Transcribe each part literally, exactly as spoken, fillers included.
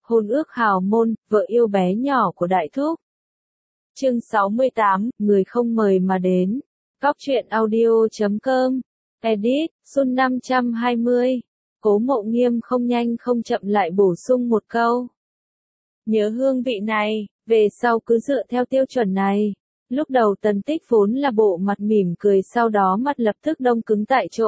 Hôn ước hào môn, vợ yêu bé nhỏ của Đại Thúc. Chương sáu mươi tám, người không mời mà đến. Góc truyện audio chấm com. Edit, Sun năm trăm hai mươi. Cố Mộ Nghiêm không nhanh không chậm lại bổ sung một câu. Nhớ hương vị này, về sau cứ dựa theo tiêu chuẩn này. Lúc đầu Tần Tích vốn là bộ mặt mỉm cười, sau đó mặt lập tức đông cứng tại chỗ.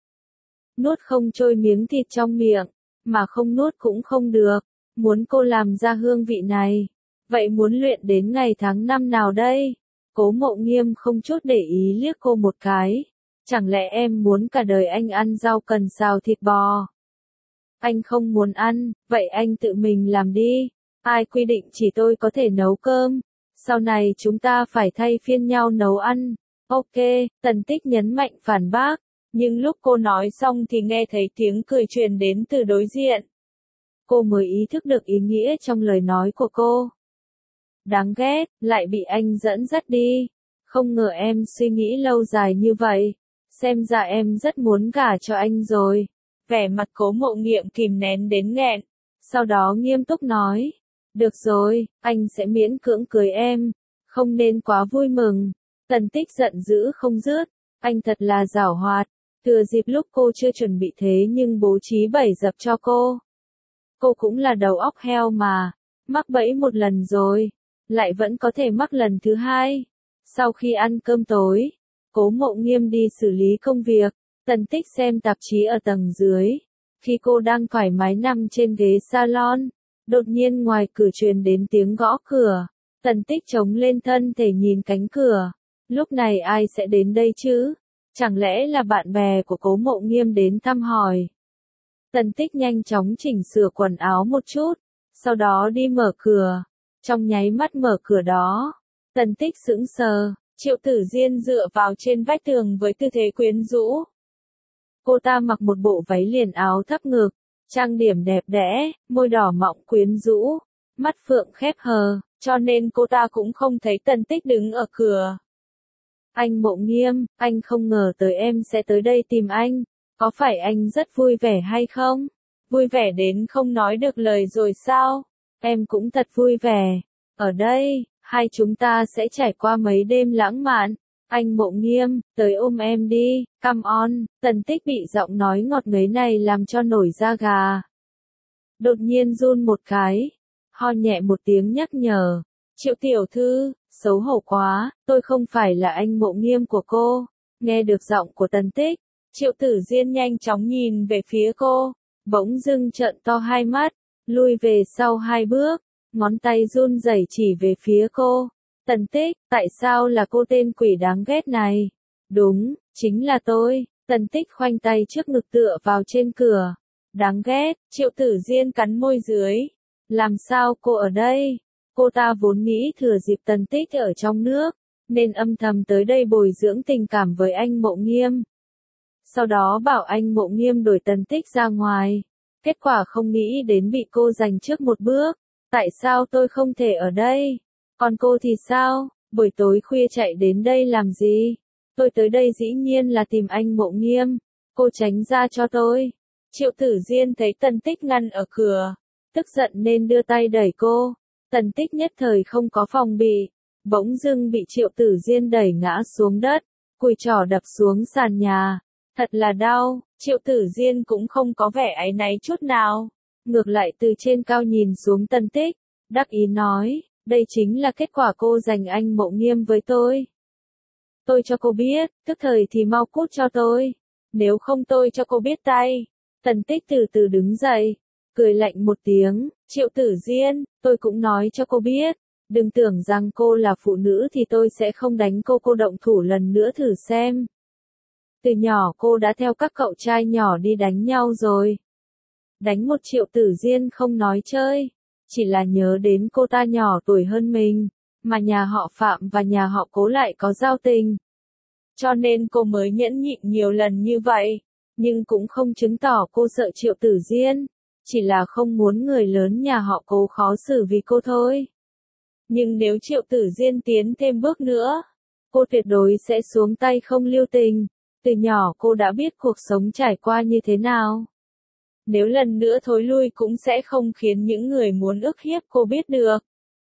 Nuốt không trôi miếng thịt trong miệng, mà không nuốt cũng không được. Muốn cô làm ra hương vị này, vậy muốn luyện đến ngày tháng năm nào đây? Cố Mộ Nghiêm không chút để ý liếc cô một cái. Chẳng lẽ em muốn cả đời anh ăn rau cần xào thịt bò? Anh không muốn ăn, vậy anh tự mình làm đi. Ai quy định chỉ tôi có thể nấu cơm? Sau này chúng ta phải thay phiên nhau nấu ăn. Ok, Tần Tích nhấn mạnh phản bác. Nhưng lúc cô nói xong thì nghe thấy tiếng cười truyền đến từ đối diện. Cô mới ý thức được ý nghĩa trong lời nói của cô. Đáng ghét, lại bị anh dẫn dắt đi. Không ngờ em suy nghĩ lâu dài như vậy. Xem ra em rất muốn gả cho anh rồi. Vẻ mặt Cố Mộ Nghiêm kìm nén đến nghẹn. Sau đó nghiêm túc nói. Được rồi, anh sẽ miễn cưỡng cưới em. Không nên quá vui mừng. Tần Tích giận dữ không dứt. Anh thật là giảo hoạt. Thừa dịp lúc cô chưa chuẩn bị thế nhưng bố trí bẫy dập cho cô. Cô cũng là đầu óc heo mà. Mắc bẫy một lần rồi. Lại vẫn có thể mắc lần thứ hai. Sau khi ăn cơm tối, Cố Mộ Nghiêm đi xử lý công việc. Tần Tích xem tạp chí ở tầng dưới. Khi cô đang thoải mái nằm trên ghế salon, đột nhiên ngoài cửa truyền đến tiếng gõ cửa. Tần Tích chống lên thân thể nhìn cánh cửa. Lúc này ai sẽ đến đây chứ? Chẳng lẽ là bạn bè của Cố Mộ Nghiêm đến thăm hỏi? Tần Tích nhanh chóng chỉnh sửa quần áo một chút, sau đó đi mở cửa. Trong nháy mắt mở cửa đó, Tần Tích sững sờ. Triệu Tử Diên dựa vào trên vách tường với tư thế quyến rũ. Cô ta mặc một bộ váy liền áo thấp ngực, trang điểm đẹp đẽ, môi đỏ mọng quyến rũ, mắt phượng khép hờ, cho nên cô ta cũng không thấy Tần Tích đứng ở cửa. Anh Mộ Nghiêm, anh không ngờ tới em sẽ tới đây tìm anh. Có phải anh rất vui vẻ hay không? Vui vẻ đến không nói được lời rồi sao? Em cũng thật vui vẻ. Ở đây, hai chúng ta sẽ trải qua mấy đêm lãng mạn. Anh Mộ Nghiêm, tới ôm em đi, come on. Tần Tích bị giọng nói ngọt ngấy này làm cho nổi da gà. Đột nhiên run một cái, ho nhẹ một tiếng nhắc nhở. Triệu tiểu thư, xấu hổ quá, tôi không phải là anh Mộ Nghiêm của cô. Nghe được giọng của Tần Tích, Triệu Tử Diên nhanh chóng nhìn về phía cô, bỗng dưng trợn to hai mắt, lui về sau hai bước, ngón tay run rẩy chỉ về phía cô. Tần Tích, tại sao là cô tên quỷ đáng ghét này? Đúng, chính là tôi. Tần Tích khoanh tay trước ngực tựa vào trên cửa. Đáng ghét, Triệu Tử Diên cắn môi dưới. Làm sao cô ở đây? Cô ta vốn nghĩ thừa dịp Tần Tích ở trong nước, nên âm thầm tới đây bồi dưỡng tình cảm với anh Mộ Nghiêm. Sau đó bảo anh Mộ Nghiêm đuổi Tần Tích ra ngoài. Kết quả không nghĩ đến bị cô giành trước một bước. Tại sao tôi không thể ở đây? Còn cô thì sao? Buổi tối khuya chạy đến đây làm gì? Tôi tới đây dĩ nhiên là tìm anh Mộ Nghiêm. Cô tránh ra cho tôi. Triệu Tử Diên thấy Tần Tích ngăn ở cửa, tức giận nên đưa tay đẩy cô. Tần Tích nhất thời không có phòng bị, bỗng dưng bị Triệu Tử Diên đẩy ngã xuống đất, cùi trỏ đập xuống sàn nhà. Thật là đau. Triệu Tử Diên cũng không có vẻ áy náy chút nào, ngược lại từ trên cao nhìn xuống Tần Tích, đắc ý nói, đây chính là kết quả cô giành anh Mộ Nghiêm với tôi. Tôi cho cô biết, tức thời thì mau cút cho tôi, nếu không tôi cho cô biết tay. Tần Tích từ từ đứng dậy, cười lạnh một tiếng. Triệu Tử Diên, tôi cũng nói cho cô biết, đừng tưởng rằng cô là phụ nữ thì tôi sẽ không đánh cô. Cô động thủ lần nữa thử xem. Từ nhỏ cô đã theo các cậu trai nhỏ đi đánh nhau rồi. Đánh một Triệu Tử Diên không nói chơi, chỉ là nhớ đến cô ta nhỏ tuổi hơn mình, mà nhà họ Phạm và nhà họ Cố lại có giao tình. Cho nên cô mới nhẫn nhịn nhiều lần như vậy, nhưng cũng không chứng tỏ cô sợ Triệu Tử Diên, chỉ là không muốn người lớn nhà họ Cố khó xử vì cô thôi. Nhưng nếu Triệu Tử Diên tiến thêm bước nữa, cô tuyệt đối sẽ xuống tay không lưu tình. Từ nhỏ cô đã biết cuộc sống trải qua như thế nào. Nếu lần nữa thối lui cũng sẽ không khiến những người muốn ức hiếp cô biết được.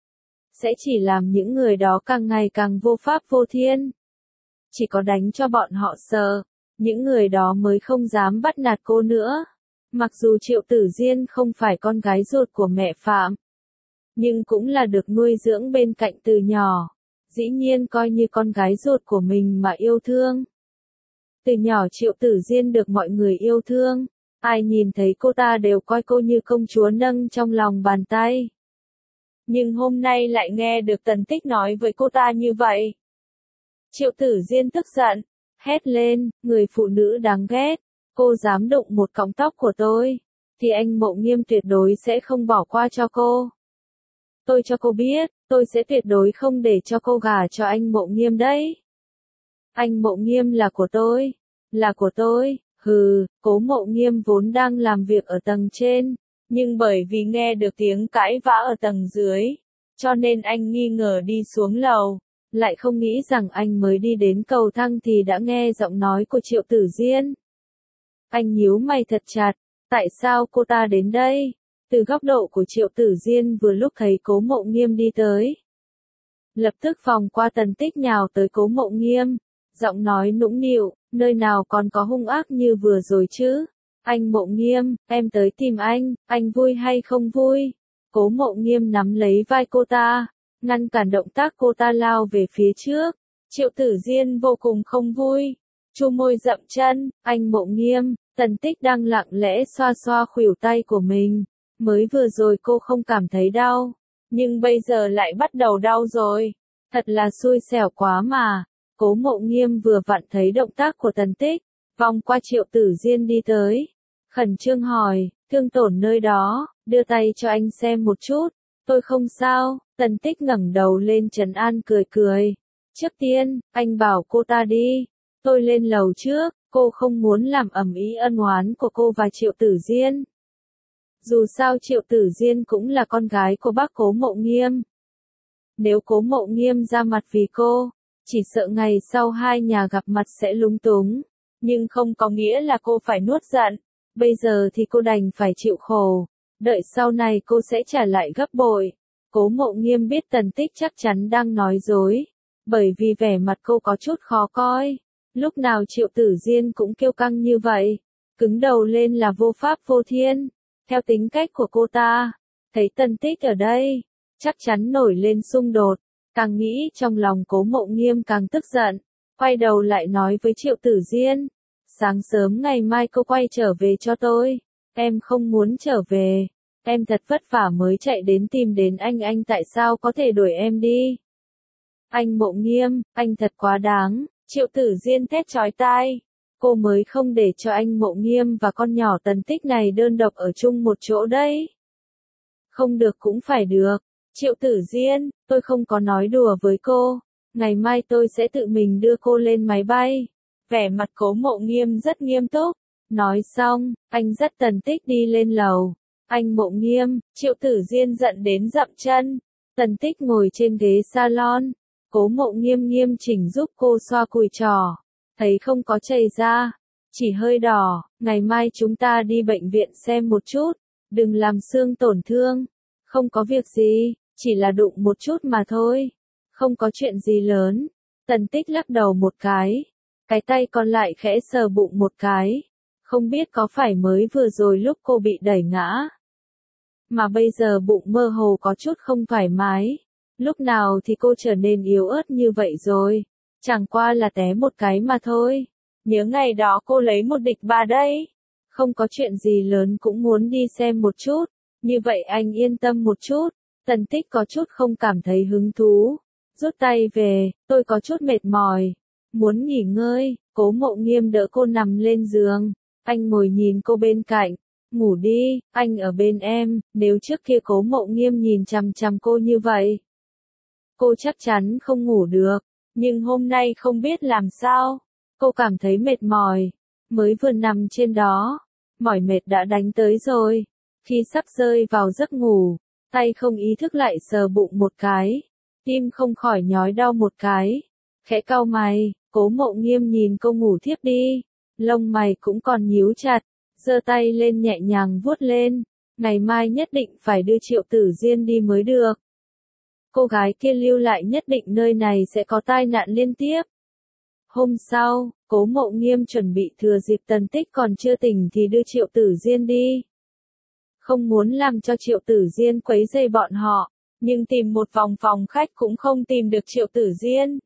Sẽ chỉ làm những người đó càng ngày càng vô pháp vô thiên. Chỉ có đánh cho bọn họ sợ, những người đó mới không dám bắt nạt cô nữa. Mặc dù Triệu Tử Diên không phải con gái ruột của mẹ Phạm, nhưng cũng là được nuôi dưỡng bên cạnh từ nhỏ. Dĩ nhiên coi như con gái ruột của mình mà yêu thương. Từ nhỏ Triệu Tử Diên được mọi người yêu thương. Ai nhìn thấy cô ta đều coi cô như công chúa nâng trong lòng bàn tay. Nhưng hôm nay lại nghe được Tần Tích nói với cô ta như vậy. Triệu Tử Diên tức giận, hét lên, người phụ nữ đáng ghét, cô dám đụng một cọng tóc của tôi, thì anh Mộ Nghiêm tuyệt đối sẽ không bỏ qua cho cô. Tôi cho cô biết, tôi sẽ tuyệt đối không để cho cô gả cho anh Mộ Nghiêm đấy. Anh Mộ Nghiêm là của tôi, là của tôi. Hừ, Cố Mộ Nghiêm vốn đang làm việc ở tầng trên, nhưng bởi vì nghe được tiếng cãi vã ở tầng dưới, cho nên anh nghi ngờ đi xuống lầu, lại không nghĩ rằng anh mới đi đến cầu thang thì đã nghe giọng nói của Triệu Tử Diên. Anh nhíu mày thật chặt, tại sao cô ta đến đây? Từ góc độ của Triệu Tử Diên vừa lúc thấy Cố Mộ Nghiêm đi tới, lập tức vòng qua Tần Tích nhào tới Cố Mộ Nghiêm, giọng nói nũng nịu, nơi nào còn có hung ác như vừa rồi chứ? Anh Mộ Nghiêm, em tới tìm anh, anh vui hay không vui? Cố Mộ Nghiêm nắm lấy vai cô ta, ngăn cản động tác cô ta lao về phía trước. Triệu Tử Diên vô cùng không vui, chu môi dậm chân, anh Mộ Nghiêm. Tần Tích đang lặng lẽ xoa xoa khuỷu tay của mình, mới vừa rồi cô không cảm thấy đau, nhưng bây giờ lại bắt đầu đau rồi, thật là xui xẻo quá mà. Cố Mộ Nghiêm vừa vặn thấy động tác của Tần Tích, vòng qua Triệu Tử Diên đi tới, khẩn trương hỏi, thương tổn nơi đó, đưa tay cho anh xem một chút, tôi không sao. Tần Tích ngẩng đầu lên trấn an cười cười, trước tiên, anh bảo cô ta đi, tôi lên lầu trước, cô không muốn làm ầm ĩ ân oán của cô và Triệu Tử Diên. Dù sao Triệu Tử Diên cũng là con gái của bác Cố Mộ Nghiêm. Nếu Cố Mộ Nghiêm ra mặt vì cô, chỉ sợ ngày sau hai nhà gặp mặt sẽ lúng túng, nhưng không có nghĩa là cô phải nuốt giận, bây giờ thì cô đành phải chịu khổ, đợi sau này cô sẽ trả lại gấp bội. Cố Mộ Nghiêm biết Tần Tích chắc chắn đang nói dối, bởi vì vẻ mặt cô có chút khó coi, lúc nào Triệu Tử Diên cũng kiêu căng như vậy, cứng đầu lên là vô pháp vô thiên, theo tính cách của cô ta, thấy Tần Tích ở đây, chắc chắn nổi lên xung đột. Càng nghĩ trong lòng Cố Mộ Nghiêm càng tức giận, quay đầu lại nói với Triệu Tử Diên, sáng sớm ngày mai cô quay trở về cho tôi, em không muốn trở về, em thật vất vả mới chạy đến tìm đến anh anh tại sao có thể đuổi em đi. Anh Mộ Nghiêm, anh thật quá đáng, Triệu Tử Diên thét chói tai, cô mới không để cho anh Mộ Nghiêm và con nhỏ Tần Tích này đơn độc ở chung một chỗ đấy. Không được cũng phải được. Triệu Tử Diên, tôi không có nói đùa với cô, ngày mai tôi sẽ tự mình đưa cô lên máy bay. Vẻ mặt Cố Mộ Nghiêm rất nghiêm túc, nói xong, anh dắt Tần Tích đi lên lầu. Anh Mộ Nghiêm, Triệu Tử Diên giận đến dậm chân, Tần Tích ngồi trên ghế salon, Cố Mộ Nghiêm nghiêm chỉnh giúp cô xoa cùi trỏ, thấy không có chảy ra, chỉ hơi đỏ, ngày mai chúng ta đi bệnh viện xem một chút, đừng làm xương tổn thương. Không có việc gì, chỉ là đụng một chút mà thôi, không có chuyện gì lớn. Tần Tích lắc đầu một cái, cái tay còn lại khẽ sờ bụng một cái, không biết có phải mới vừa rồi lúc cô bị đẩy ngã, mà bây giờ bụng mơ hồ có chút không thoải mái, lúc nào thì cô trở nên yếu ớt như vậy rồi, chẳng qua là té một cái mà thôi, nhớ ngày đó cô lấy một địch ba đấy, không có chuyện gì lớn cũng muốn đi xem một chút. Như vậy anh yên tâm một chút. Tần Tích có chút không cảm thấy hứng thú, rút tay về, tôi có chút mệt mỏi, muốn nghỉ ngơi. Cố Mộ Nghiêm đỡ cô nằm lên giường, anh ngồi nhìn cô bên cạnh, ngủ đi, anh ở bên em. Nếu trước kia Cố Mộ Nghiêm nhìn chằm chằm cô như vậy, cô chắc chắn không ngủ được, nhưng hôm nay không biết làm sao, cô cảm thấy mệt mỏi, mới vừa nằm trên đó, mỏi mệt đã đánh tới rồi. Khi sắp rơi vào giấc ngủ, tay không ý thức lại sờ bụng một cái, tim không khỏi nhói đau một cái, khẽ cau mày. Cố Mộ Nghiêm nhìn cô ngủ thiếp đi, lông mày cũng còn nhíu chặt, giơ tay lên nhẹ nhàng vuốt lên, ngày mai nhất định phải đưa Triệu Tử Diên đi mới được. Cô gái kia lưu lại nhất định nơi này sẽ có tai nạn liên tiếp. Hôm sau, Cố Mộ Nghiêm chuẩn bị thừa dịp Tần Tích còn chưa tỉnh thì đưa Triệu Tử Diên đi. Không muốn làm cho Triệu Tử Diên quấy rầy bọn họ, nhưng tìm một vòng phòng khách cũng không tìm được Triệu Tử Diên.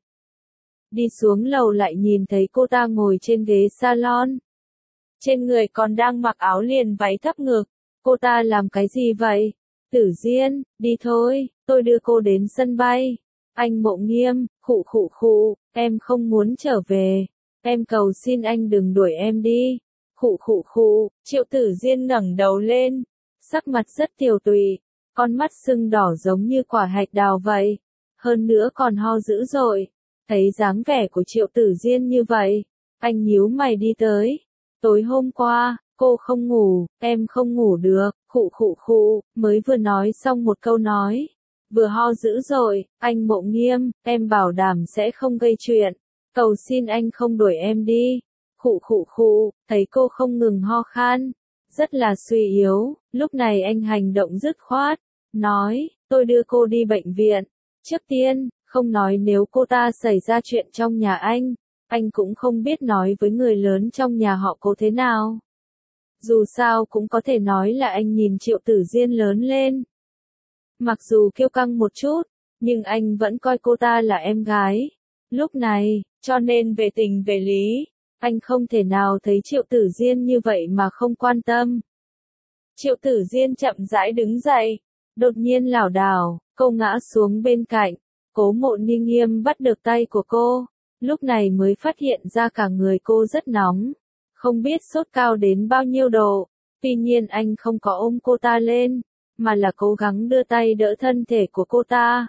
Đi xuống lầu lại nhìn thấy cô ta ngồi trên ghế salon. Trên người còn đang mặc áo liền váy thấp ngực. Cô ta làm cái gì vậy? Tử Diên, đi thôi, tôi đưa cô đến sân bay. Anh Mộ Nghiêm, khụ khụ khụ, em không muốn trở về. Em cầu xin anh đừng đuổi em đi. Khụ khụ khụ, Triệu Tử Diên ngẩng đầu lên. Sắc mặt rất tiều tụy, con mắt sưng đỏ giống như quả hạch đào vậy. Hơn nữa còn ho dữ dội. Thấy dáng vẻ của Triệu Tử Diên như vậy, anh nhíu mày đi tới. Tối hôm qua, cô không ngủ, em không ngủ được, khụ khụ khụ, mới vừa nói xong một câu nói. Vừa ho dữ dội, anh Mộ Nghiêm, em bảo đảm sẽ không gây chuyện. Cầu xin anh không đuổi em đi. Khụ khụ khụ, thấy cô không ngừng ho khan, rất là suy yếu, lúc này anh hành động dứt khoát, nói, tôi đưa cô đi bệnh viện. Trước tiên, không nói nếu cô ta xảy ra chuyện trong nhà anh, anh cũng không biết nói với người lớn trong nhà họ Cố thế nào. Dù sao cũng có thể nói là anh nhìn Triệu Tử Diên lớn lên. Mặc dù kiêu căng một chút, nhưng anh vẫn coi cô ta là em gái. Lúc này, cho nên về tình về lý, anh không thể nào thấy Triệu Tử Diên như vậy mà không quan tâm. Triệu Tử Diên chậm rãi đứng dậy, đột nhiên lảo đảo, cô ngã xuống bên cạnh. Cố Mộ Ni Nghiêm bắt được tay của cô, lúc này mới phát hiện ra cả người cô rất nóng, không biết sốt cao đến bao nhiêu độ. Tuy nhiên anh không có ôm cô ta lên, mà là cố gắng đưa tay đỡ thân thể của cô ta.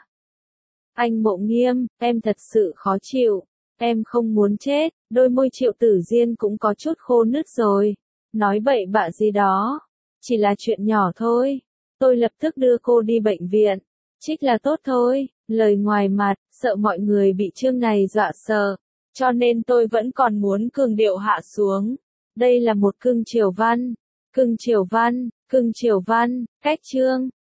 Anh Mộ Nghiêm, em thật sự khó chịu, em không muốn chết. Đôi môi Triệu Tử Diên cũng có chút khô nứt rồi. Nói bậy bạ gì đó, chỉ là chuyện nhỏ thôi. Tôi lập tức đưa cô đi bệnh viện, trích là tốt thôi. Lời ngoài mặt, sợ mọi người bị chương này dọa sợ, cho nên tôi vẫn còn muốn cường điệu hạ xuống. Đây là một cưng chiều văn, cưng chiều văn, cưng chiều văn, cách chương.